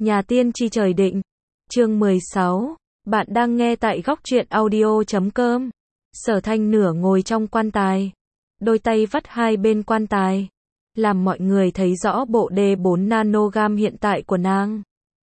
Nhà tiên tri trời định. Chương 16. Bạn đang nghe tại góc truyện audio.com. Sở Thanh nửa ngồi trong quan tài, đôi tay vắt hai bên quan tài, làm mọi người thấy rõ bộ D4 nanogam hiện tại của nàng.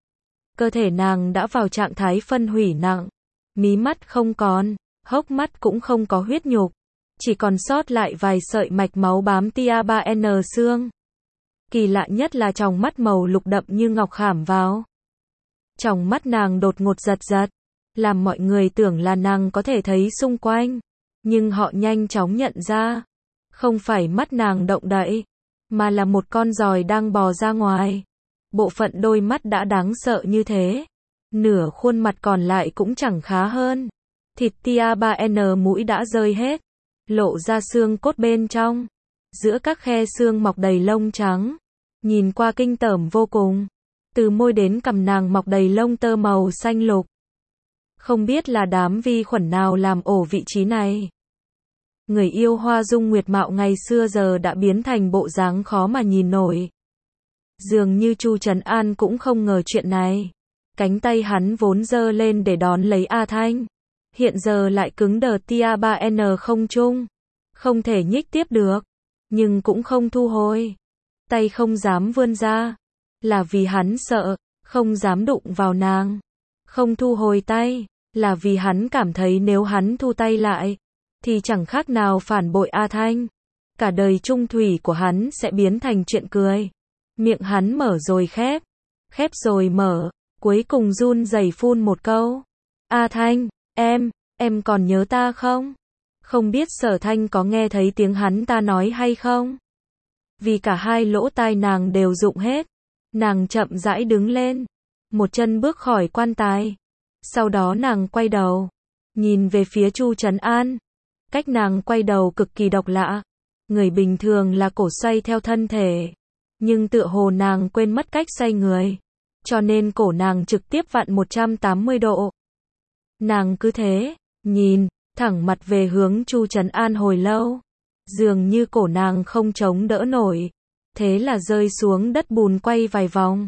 Cơ thể nàng đã vào trạng thái phân hủy nặng, mí mắt không còn, hốc mắt cũng không có huyết nhục, chỉ còn sót lại vài sợi mạch máu bám tia 3N xương. Kỳ lạ nhất là tròng mắt màu lục đậm như ngọc khảm vào. Tròng mắt nàng đột ngột giật giật, làm mọi người tưởng là nàng có thể thấy xung quanh, nhưng họ nhanh chóng nhận ra, không phải mắt nàng động đậy, mà là một con giòi đang bò ra ngoài. Bộ phận đôi mắt đã đáng sợ như thế, nửa khuôn mặt còn lại cũng chẳng khá hơn. Thịt tia 3N mũi đã rơi hết, lộ ra xương cốt bên trong. Giữa các khe xương mọc đầy lông trắng, nhìn qua kinh tởm vô cùng. Từ môi đến cằm nàng mọc đầy lông tơ màu xanh lục. Không biết là đám vi khuẩn nào làm ổ vị trí này. Người yêu Hoa Dung Nguyệt Mạo ngày xưa giờ đã biến thành bộ dáng khó mà nhìn nổi. Dường như Chu Trấn An cũng không ngờ chuyện này. Cánh tay hắn vốn giơ lên để đón lấy A Thanh, hiện giờ lại cứng đờ tia 3N không trung, không thể nhích tiếp được, nhưng cũng không thu hồi. Tay không dám vươn ra, là vì hắn sợ, không dám đụng vào nàng. Không thu hồi tay, là vì hắn cảm thấy nếu hắn thu tay lại, thì chẳng khác nào phản bội A Thanh. Cả đời chung thủy của hắn sẽ biến thành chuyện cười. Miệng hắn mở rồi khép, khép rồi mở, cuối cùng run rẩy phun một câu. A Thanh, em còn nhớ ta không? Không biết Sở Thanh có nghe thấy tiếng hắn ta nói hay không? Vì cả hai lỗ tai nàng đều rụng hết. Nàng chậm rãi đứng lên, một chân bước khỏi quan tài. Sau đó nàng quay đầu, nhìn về phía Chu Trấn An. Cách nàng quay đầu cực kỳ độc lạ. Người bình thường là cổ xoay theo thân thể, nhưng tựa hồ nàng quên mất cách xoay người, cho nên cổ nàng trực tiếp vặn 180 độ. Nàng cứ thế, nhìn, thẳng mặt về hướng Chu Trấn An hồi lâu. Dường như cổ nàng không chống đỡ nổi. Thế là rơi xuống đất bùn quay vài vòng.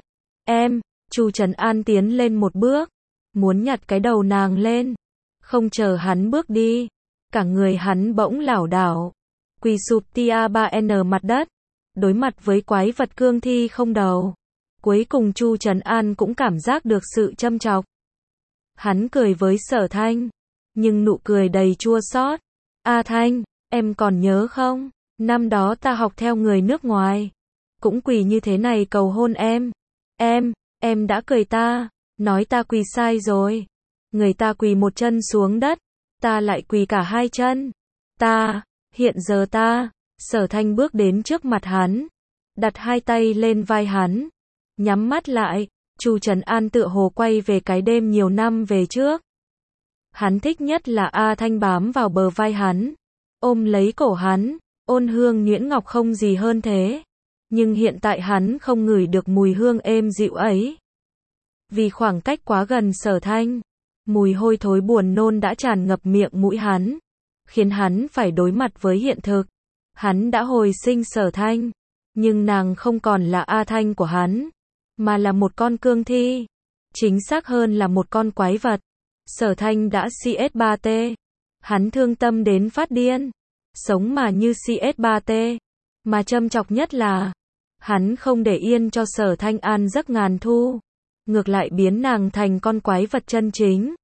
Chu Trấn An tiến lên một bước, muốn nhặt cái đầu nàng lên. Không chờ hắn bước đi, cả người hắn bỗng lảo đảo, quỳ sụp tia 3N mặt đất, đối mặt với quái vật cương thi không đầu. Cuối cùng Chu Trấn An cũng cảm giác được sự châm chọc. Hắn cười với Sở Thanh, nhưng nụ cười đầy chua xót. A Thanh, em còn nhớ không? Năm đó ta học theo người nước ngoài, cũng quỳ như thế này cầu hôn em. Em đã cười ta, nói ta quỳ sai rồi. Người ta quỳ một chân xuống đất, ta lại quỳ cả hai chân. Hiện giờ Sở Thanh bước đến trước mặt hắn, đặt hai tay lên vai hắn, nhắm mắt lại. Chu Trấn An tựa hồ quay về cái đêm nhiều năm về trước. Hắn thích nhất là A Thanh bám vào bờ vai hắn, ôm lấy cổ hắn, ôn hương nhuyễn ngọc không gì hơn thế. Nhưng hiện tại hắn không ngửi được mùi hương êm dịu ấy. Vì khoảng cách quá gần Sở Thanh, mùi hôi thối buồn nôn đã tràn ngập miệng mũi hắn, khiến hắn phải đối mặt với hiện thực. Hắn đã hồi sinh Sở Thanh, nhưng nàng không còn là A Thanh của hắn, mà là một con cương thi. Chính xác hơn là một con quái vật. Sở Thanh đã CS3T. Hắn thương tâm đến phát điên. Sống mà như CS3T. Mà châm chọc nhất là, hắn không để yên cho Sở Thanh an giấc ngàn thu. Ngược lại biến nàng thành con quái vật chân chính.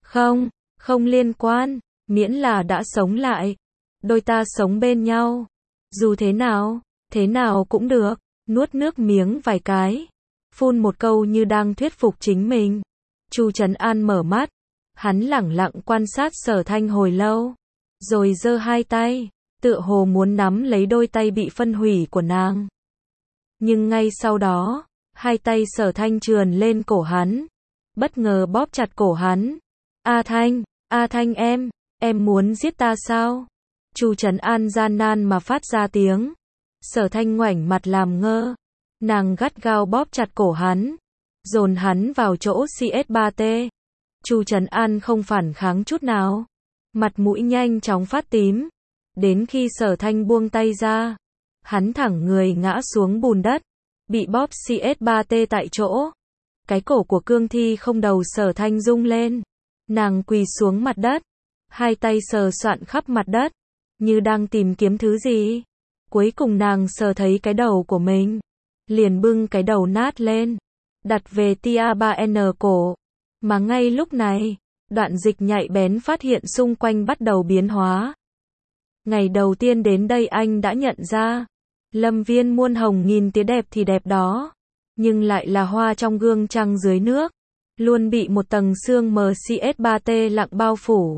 Không liên quan, miễn là đã sống lại. Đôi ta sống bên nhau. Dù thế nào cũng được. Nuốt nước miếng vài cái, phun một câu như đang thuyết phục chính mình. Chu Trấn An mở mắt, hắn lẳng lặng quan sát Sở Thanh hồi lâu, rồi giơ hai tay, tựa hồ muốn nắm lấy đôi tay bị phân hủy của nàng. Nhưng ngay sau đó, hai tay Sở Thanh trườn lên cổ hắn, bất ngờ bóp chặt cổ hắn. A Thanh em muốn giết ta sao? Chu Trấn An gian nan mà phát ra tiếng. Sở Thanh ngoảnh mặt làm ngơ. Nàng gắt gao bóp chặt cổ hắn, dồn hắn vào chỗ CS3T. Chu Trấn An không phản kháng chút nào, mặt mũi nhanh chóng phát tím. Đến khi Sở Thanh buông tay ra, hắn thẳng người ngã xuống bùn đất, bị bóp CS3T tại chỗ. Cái cổ của cương thi không đầu Sở Thanh rung lên. Nàng quỳ xuống mặt đất, hai tay sờ soạn khắp mặt đất, như đang tìm kiếm thứ gì. Cuối cùng nàng sờ thấy cái đầu của mình, liền bưng cái đầu nát lên, đặt về tia 3N cổ. Mà ngay lúc này, Đoạn Dịch nhạy bén phát hiện xung quanh bắt đầu biến hóa. Ngày đầu tiên đến đây anh đã nhận ra, Lâm Viên muôn hồng nghìn tía đẹp thì đẹp đó, nhưng lại là hoa trong gương trăng dưới nước, luôn bị một tầng sương MCS3T lặng bao phủ,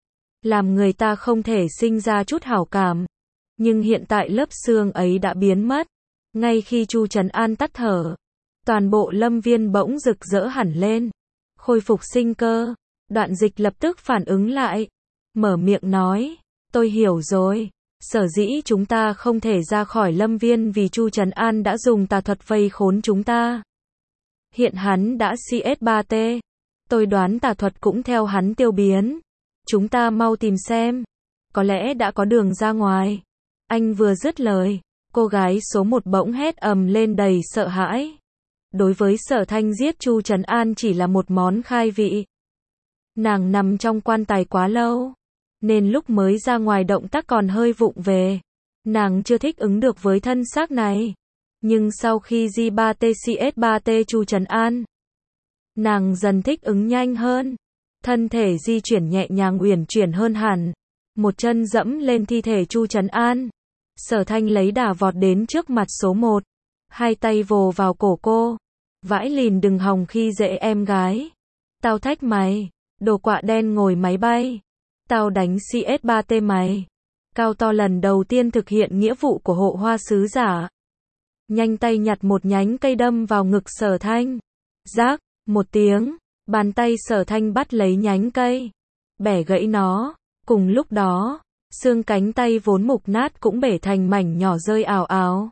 làm người ta không thể sinh ra chút hảo cảm. Nhưng hiện tại lớp sương ấy đã biến mất. Ngay khi Chu Trấn An tắt thở, toàn bộ Lâm Viên bỗng rực rỡ hẳn lên, khôi phục sinh cơ. Đoạn Dịch lập tức phản ứng lại, mở miệng nói, tôi hiểu rồi, sở dĩ chúng ta không thể ra khỏi Lâm Viên vì Chu Trấn An đã dùng tà thuật vây khốn chúng ta. Hiện hắn đã CS3T, tôi đoán tà thuật cũng theo hắn tiêu biến. Chúng ta mau tìm xem, có lẽ đã có đường ra ngoài. Anh vừa dứt lời, cô gái số 1 bỗng hét ầm lên đầy sợ hãi. Đối với Sở Thanh, giết Chu Trấn An chỉ là một món khai vị. Nàng nằm trong quan tài quá lâu, nên lúc mới ra ngoài động tác còn hơi vụng về. Nàng chưa thích ứng được với thân xác này. Nhưng sau khi J3T CS3T Chu Trấn An, nàng dần thích ứng nhanh hơn. Thân thể di chuyển nhẹ nhàng uyển chuyển hơn hẳn. Một chân dẫm lên thi thể Chu Trấn An. Sở Thanh lấy đà vọt đến trước mặt số 1. Hai tay vồ vào cổ cô. Vãi lìn đừng hòng khi dễ em gái. Tao thách mày. Đồ quạ đen ngồi máy bay. Tao đánh CS3T mày. Cao to lần đầu tiên thực hiện nghĩa vụ của hộ hoa sứ giả. Nhanh tay nhặt một nhánh cây đâm vào ngực Sở Thanh. Rác, một tiếng. Bàn tay Sở Thanh bắt lấy nhánh cây, bẻ gãy nó. Cùng lúc đó, xương cánh tay vốn mục nát cũng bể thành mảnh nhỏ rơi ào ào.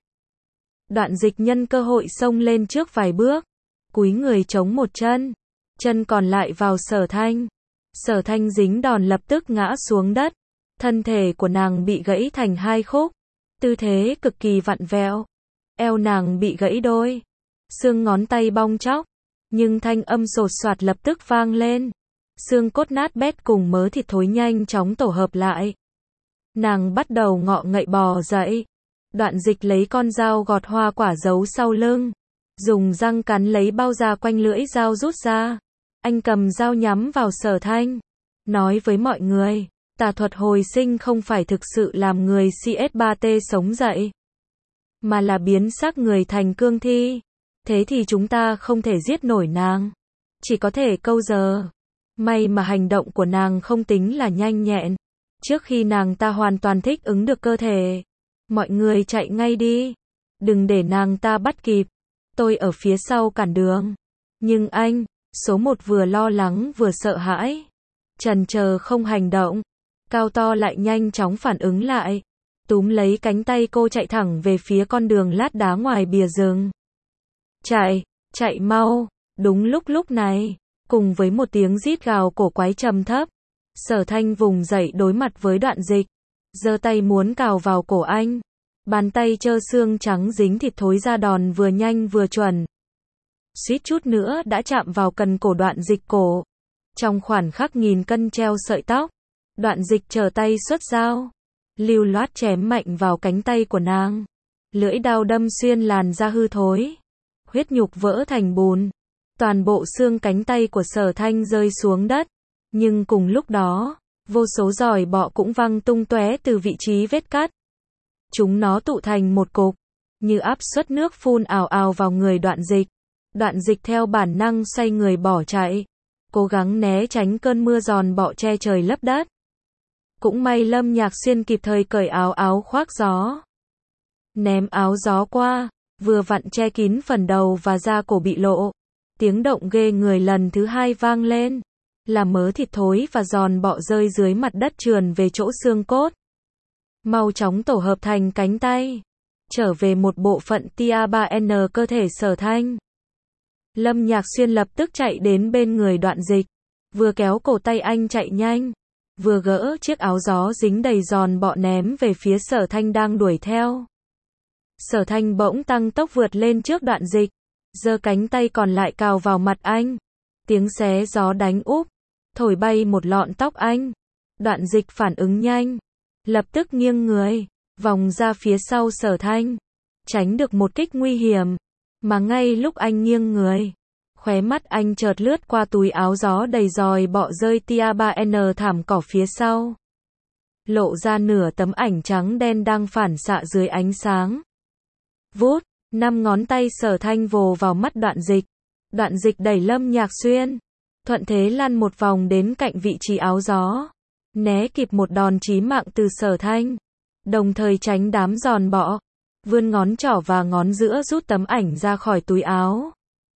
Đoạn Dịch nhân cơ hội xông lên trước vài bước, cúi người chống một chân, chân còn lại vào Sở Thanh. Sở Thanh dính đòn lập tức ngã xuống đất, thân thể của nàng bị gãy thành hai khúc, tư thế cực kỳ vặn vẹo. Eo nàng bị gãy đôi, xương ngón tay bong tróc. Nhưng thanh âm sột soạt lập tức vang lên. Xương cốt nát bét cùng mớ thịt thối nhanh chóng tổ hợp lại. Nàng bắt đầu ngọ ngậy bò dậy. Đoạn Dịch lấy con dao gọt hoa quả giấu sau lưng. Dùng răng cắn lấy bao da quanh lưỡi dao rút ra. Anh cầm dao nhắm vào Sở Thanh. Nói với mọi người, tà thuật hồi sinh không phải thực sự làm người CS3T sống dậy, mà là biến xác người thành cương thi. Thế thì chúng ta không thể giết nổi nàng, chỉ có thể câu giờ. May mà hành động của nàng không tính là nhanh nhẹn. Trước khi nàng ta hoàn toàn thích ứng được cơ thể, mọi người chạy ngay đi, đừng để nàng ta bắt kịp. Tôi ở phía sau cản đường. Nhưng anh, số 1 vừa lo lắng vừa sợ hãi, chần chờ không hành động. Cao to lại nhanh chóng phản ứng lại, túm lấy cánh tay cô chạy thẳng về phía con đường lát đá ngoài bìa rừng. Chạy, chạy mau. Đúng lúc này, cùng với một tiếng rít gào cổ quái trầm thấp, Sở Thanh vùng dậy đối mặt với Đoạn Dịch, giơ tay muốn cào vào cổ anh. Bàn tay trơ xương trắng dính thịt thối ra đòn vừa nhanh vừa chuẩn. Suýt chút nữa đã chạm vào cần cổ Đoạn Dịch cổ. Trong khoảnh khắc nghìn cân treo sợi tóc, Đoạn Dịch trở tay xuất dao, lưu loát chém mạnh vào cánh tay của nàng. Lưỡi dao đâm xuyên làn da hư thối, huyết nhục vỡ thành bùn. Toàn bộ xương cánh tay của Sở Thanh rơi xuống đất. Nhưng cùng lúc đó, vô số giòi bọ cũng văng tung tóe từ vị trí vết cắt. Chúng nó tụ thành một cục, như áp suất nước phun ào ào vào người Đoạn Dịch. Đoạn Dịch theo bản năng xoay người bỏ chạy, cố gắng né tránh cơn mưa giòn bọ che trời lấp đất. Cũng may Lâm Nhạc Xuyên kịp thời cởi áo khoác gió, ném áo gió qua, vừa vặn che kín phần đầu và da cổ bị lộ. Tiếng động ghê người lần thứ hai vang lên, là mớ thịt thối và giòn bọ rơi dưới mặt đất trườn về chỗ xương cốt. Mau chóng tổ hợp thành cánh tay, trở về một bộ phận tia 3N cơ thể Sở Thanh. Lâm Nhạc Xuyên lập tức chạy đến bên người Đoạn Dịch, vừa kéo cổ tay anh chạy nhanh, vừa gỡ chiếc áo gió dính đầy giòn bọ ném về phía Sở Thanh đang đuổi theo. Sở Thanh bỗng tăng tốc vượt lên trước Đoạn Dịch, giơ cánh tay còn lại cào vào mặt anh. Tiếng xé gió đánh úp, thổi bay một lọn tóc anh. Đoạn Dịch phản ứng nhanh, lập tức nghiêng người, vòng ra phía sau Sở Thanh, tránh được một kích nguy hiểm. Mà ngay lúc anh nghiêng người, khóe mắt anh chợt lướt qua túi áo gió đầy dòi bọ rơi tia 3N thảm cỏ phía sau. Lộ ra nửa tấm ảnh trắng đen đang phản xạ dưới ánh sáng. Vút, 5 ngón tay Sở Thanh vồ vào mắt Đoạn Dịch. Đoạn Dịch đẩy Lâm Nhạc Xuyên, thuận thế lăn một vòng đến cạnh vị trí áo gió, né kịp một đòn chí mạng từ Sở Thanh, đồng thời tránh đám giòn bọ, vươn ngón trỏ và ngón giữa rút tấm ảnh ra khỏi túi áo.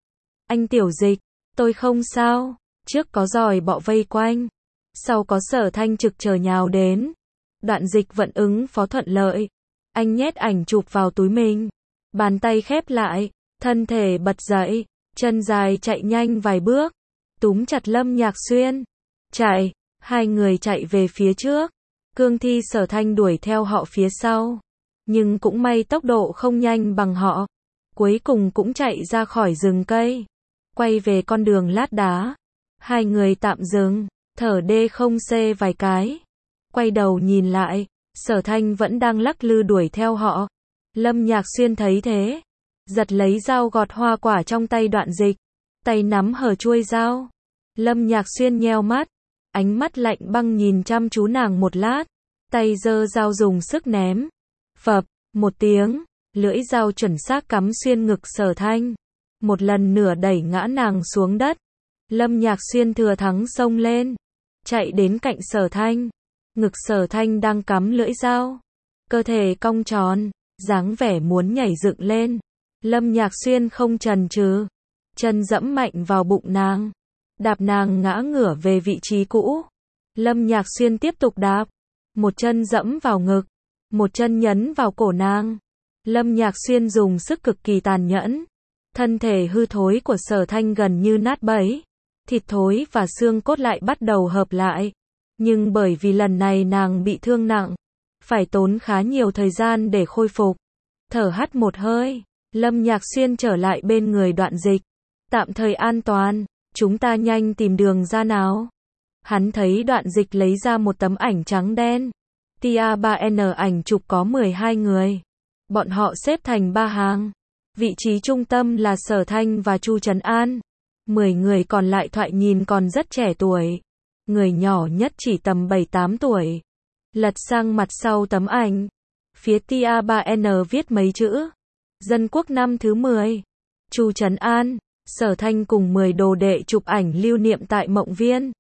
Anh Tiểu Dịch, tôi không sao, trước có giòi bọ vây quanh, sau có Sở Thanh trực chờ nhào đến. Đoạn Dịch vẫn ứng phó thuận lợi, anh nhét ảnh chụp vào túi mình, bàn tay khép lại, thân thể bật dậy, chân dài chạy nhanh vài bước, túm chặt Lâm Nhạc Xuyên, chạy, hai người chạy về phía trước, cương thi Sở Thanh đuổi theo họ phía sau, nhưng cũng may tốc độ không nhanh bằng họ, cuối cùng cũng chạy ra khỏi rừng cây, quay về con đường lát đá. Hai người tạm dừng, thở đê không xê vài cái, quay đầu nhìn lại, Sở Thanh vẫn đang lắc lư đuổi theo họ. Lâm Nhạc Xuyên thấy thế, giật lấy dao gọt hoa quả trong tay Đoạn Dịch, tay nắm hở chuôi dao. Lâm Nhạc Xuyên nheo mắt, ánh mắt lạnh băng nhìn chăm chú nàng một lát, tay giơ dao dùng sức ném. Phập, một tiếng, lưỡi dao chuẩn xác cắm xuyên ngực Sở Thanh, một lần nửa đẩy ngã nàng xuống đất. Lâm Nhạc Xuyên thừa thắng xông lên, chạy đến cạnh Sở Thanh, ngực Sở Thanh đang cắm lưỡi dao, cơ thể cong tròn, dáng vẻ muốn nhảy dựng lên. Lâm Nhạc Xuyên không chần chừ, chân dẫm mạnh vào bụng nàng, đạp nàng ngã ngửa về vị trí cũ. Lâm Nhạc Xuyên tiếp tục đạp, một chân dẫm vào ngực, một chân nhấn vào cổ nàng. Lâm Nhạc Xuyên dùng sức cực kỳ tàn nhẫn, thân thể hư thối của Sở Thanh gần như nát bấy, thịt thối và xương cốt lại bắt đầu hợp lại. Nhưng bởi vì lần này nàng bị thương nặng, phải tốn khá nhiều thời gian để khôi phục. Thở hắt một hơi, Lâm Nhạc Xuyên trở lại bên người Đoạn Dịch. Tạm thời an toàn, chúng ta nhanh tìm đường ra nào. Hắn thấy Đoạn Dịch lấy ra một tấm ảnh trắng đen. Tia 3N ảnh chụp có 12 người. Bọn họ xếp thành 3 hàng. Vị trí trung tâm là Sở Thanh và Chu Trấn An. 10 người còn lại thoại nhìn còn rất trẻ tuổi. Người nhỏ nhất chỉ tầm 7-8 tuổi. Lật sang mặt sau tấm ảnh, phía tia 3N viết mấy chữ. Dân quốc năm thứ 10. Chu Trấn An, Sở Thanh cùng 10 đồ đệ chụp ảnh lưu niệm tại Mộng Viên.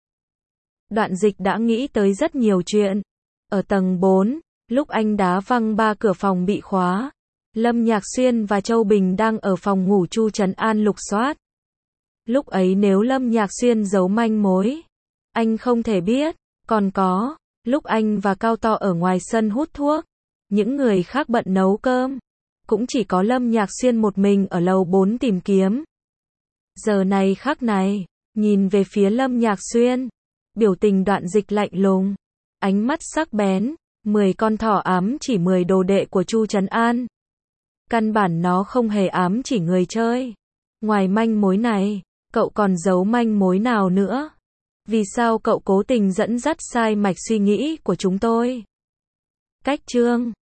Đoạn Dịch đã nghĩ tới rất nhiều chuyện. Ở tầng 4, lúc anh đá văng 3 cửa phòng bị khóa, Lâm Nhạc Xuyên và Châu Bình đang ở phòng ngủ Chu Trấn An lục soát. Lúc ấy nếu Lâm Nhạc Xuyên giấu manh mối, anh không thể biết. Còn có, lúc anh và Cao To ở ngoài sân hút thuốc, những người khác bận nấu cơm, cũng chỉ có Lâm Nhạc Xuyên một mình ở lầu 4 tìm kiếm. Giờ này khắc này, nhìn về phía Lâm Nhạc Xuyên, biểu tình Đoạn Dịch lạnh lùng, ánh mắt sắc bén, 10 con thỏ ám chỉ 10 đồ đệ của Chu Trấn An. Căn bản nó không hề ám chỉ người chơi. Ngoài manh mối này, cậu còn giấu manh mối nào nữa? Vì sao cậu cố tình dẫn dắt sai mạch suy nghĩ của chúng tôi? Cách chương